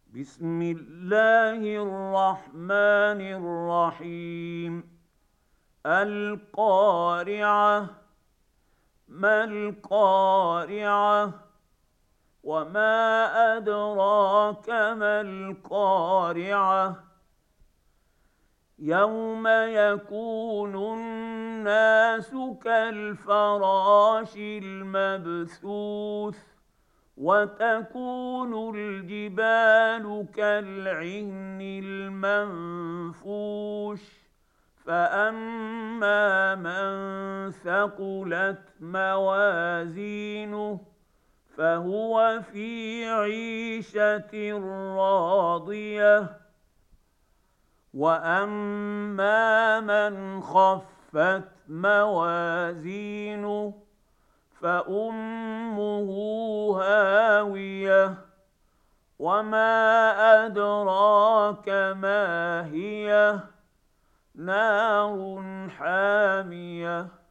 بسم الله الرحمن الرحيم. القارعة. ما القارعة؟ وما أدراك ما القارعة؟ يوم يكون الناس كالفراش المبثوث وتكون الجبال كالعهن المنفوش فأما من ثقلت موازينه فهو في عيشة راضية وأما من خفت موازينه فأمه هاوية وما أدراك ما هي نار حامية